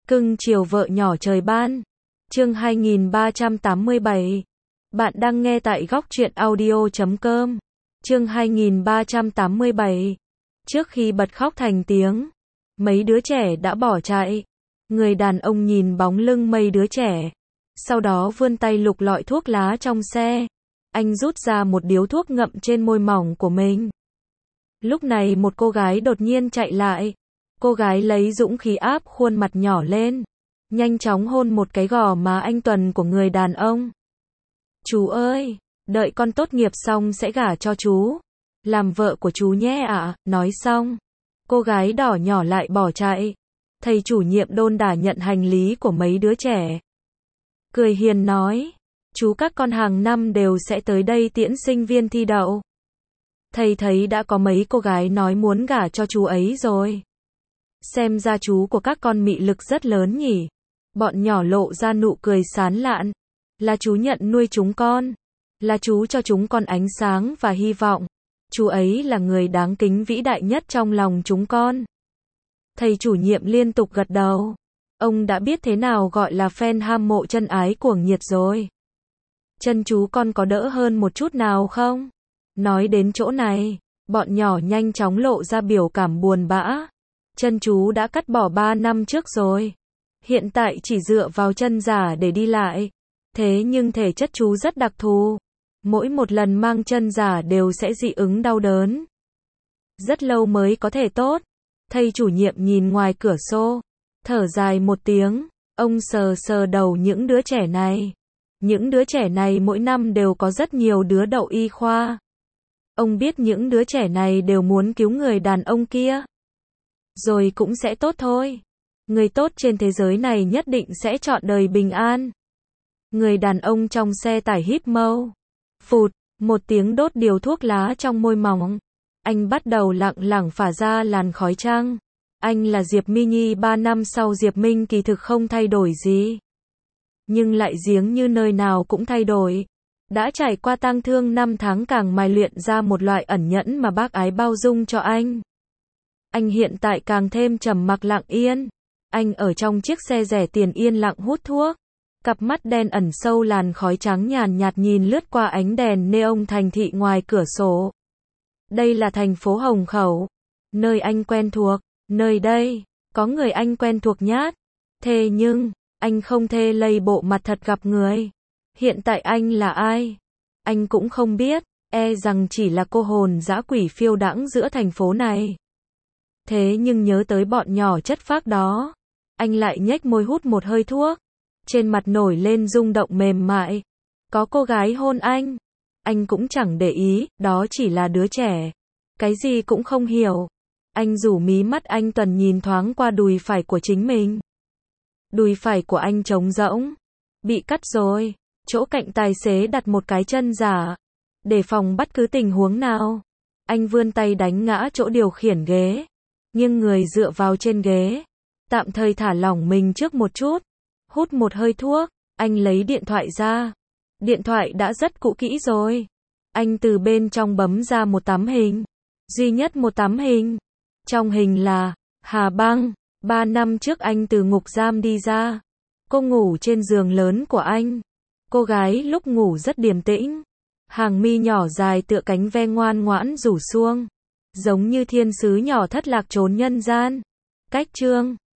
Cưng chiều vợ nhỏ trời ban. Chương 2387. Bạn đang nghe tại góc truyện audio.com. Chương 2387. Trước khi bật khóc thành tiếng, mấy đứa trẻ đã bỏ chạy. Người đàn ông nhìn bóng lưng mấy đứa trẻ, sau đó vươn tay lục lọi thuốc lá trong xe. Anh rút ra một điếu thuốc ngậm trên môi mỏng của mình. Lúc này một cô gái đột nhiên chạy lại. Cô gái lấy dũng khí áp khuôn mặt nhỏ lên, nhanh chóng hôn một cái gò má anh tuần của người đàn ông. Chú ơi, đợi con tốt nghiệp xong sẽ gả cho chú, làm vợ của chú nhé ạ. Nói xong, cô gái đỏ nhỏ lại bỏ chạy. Thầy chủ nhiệm đôn đả nhận hành lý của mấy đứa trẻ. Cười hiền nói, chú các con hàng năm đều sẽ tới đây tiễn sinh viên thi đậu. Thầy thấy đã có mấy cô gái nói muốn gả cho chú ấy rồi. Xem ra chú của các con mị lực rất lớn nhỉ. Bọn nhỏ lộ ra nụ cười sán lạn. Là chú nhận nuôi chúng con. Là chú cho chúng con ánh sáng và hy vọng. Chú ấy là người đáng kính vĩ đại nhất trong lòng chúng con. Thầy chủ nhiệm liên tục gật đầu. Ông đã biết thế nào gọi là fan hâm mộ chân ái cuồng nhiệt rồi. Chân chú con có đỡ hơn một chút nào không? Nói đến chỗ này, bọn nhỏ nhanh chóng lộ ra biểu cảm buồn bã. Chân chú đã cắt bỏ 3 năm trước rồi. Hiện tại chỉ dựa vào chân giả để đi lại. Thế nhưng thể chất chú rất đặc thù. Mỗi một lần mang chân giả đều sẽ dị ứng đau đớn. Rất lâu mới có thể tốt. Thầy chủ nhiệm nhìn ngoài cửa sổ, thở dài một tiếng. Ông sờ sờ đầu những đứa trẻ này. Những đứa trẻ này mỗi năm đều có rất nhiều đứa đậu y khoa. Ông biết những đứa trẻ này đều muốn cứu người đàn ông kia. Rồi cũng sẽ tốt thôi. Người tốt trên thế giới này nhất định sẽ chọn đời bình an. Người đàn ông trong xe tải híp mâu. Phụt, một tiếng đốt điều thuốc lá trong môi mỏng. Anh bắt đầu lặng lặng phả ra làn khói trắng. Anh là Diệp My Nhi 3 năm sau Diệp Minh kỳ thực không thay đổi gì. Nhưng lại giếng như nơi nào cũng thay đổi. Đã trải qua tang thương 5 tháng càng mài luyện ra một loại ẩn nhẫn mà bác ái bao dung cho anh. Anh hiện tại càng thêm trầm mặc lặng yên. Anh ở trong chiếc xe rẻ tiền yên lặng hút thuốc. Cặp mắt đen ẩn sâu làn khói trắng nhàn nhạt nhìn lướt qua ánh đèn neon thành thị ngoài cửa sổ. Đây là thành phố Hồng Khẩu. Nơi anh quen thuộc. Nơi đây, có người anh quen thuộc nhát. Thế nhưng, anh không thể lấy bộ mặt thật gặp người. Hiện tại anh là ai? Anh cũng không biết. E rằng chỉ là cô hồn dã quỷ phiêu đãng giữa thành phố này. Thế nhưng nhớ tới bọn nhỏ chất phác đó, anh lại nhếch môi hút một hơi thuốc. Trên mặt nổi lên rung động mềm mại. Có cô gái hôn anh cũng chẳng để ý, đó chỉ là đứa trẻ. Cái gì cũng không hiểu. Anh rủ mí mắt anh tuần nhìn thoáng qua đùi phải của chính mình. Đùi phải của anh trống rỗng. Bị cắt rồi. Chỗ cạnh tài xế đặt một cái chân giả. Để phòng bất cứ tình huống nào. Anh vươn tay đánh ngã chỗ điều khiển ghế. Nhưng người dựa vào trên ghế. Tạm thời thả lỏng mình trước một chút. Hút một hơi thuốc. Anh lấy điện thoại ra. Điện thoại đã rất cũ kỹ rồi. Anh từ bên trong bấm ra một tấm hình. Duy nhất một tấm hình. Trong hình là Hà Băng. 3 năm trước anh từ ngục giam đi ra. Cô ngủ trên giường lớn của anh. Cô gái lúc ngủ rất điềm tĩnh. Hàng mi nhỏ dài tựa cánh ve ngoan ngoãn rủ xuông. Giống như thiên sứ nhỏ thất lạc trốn nhân gian. Cách chương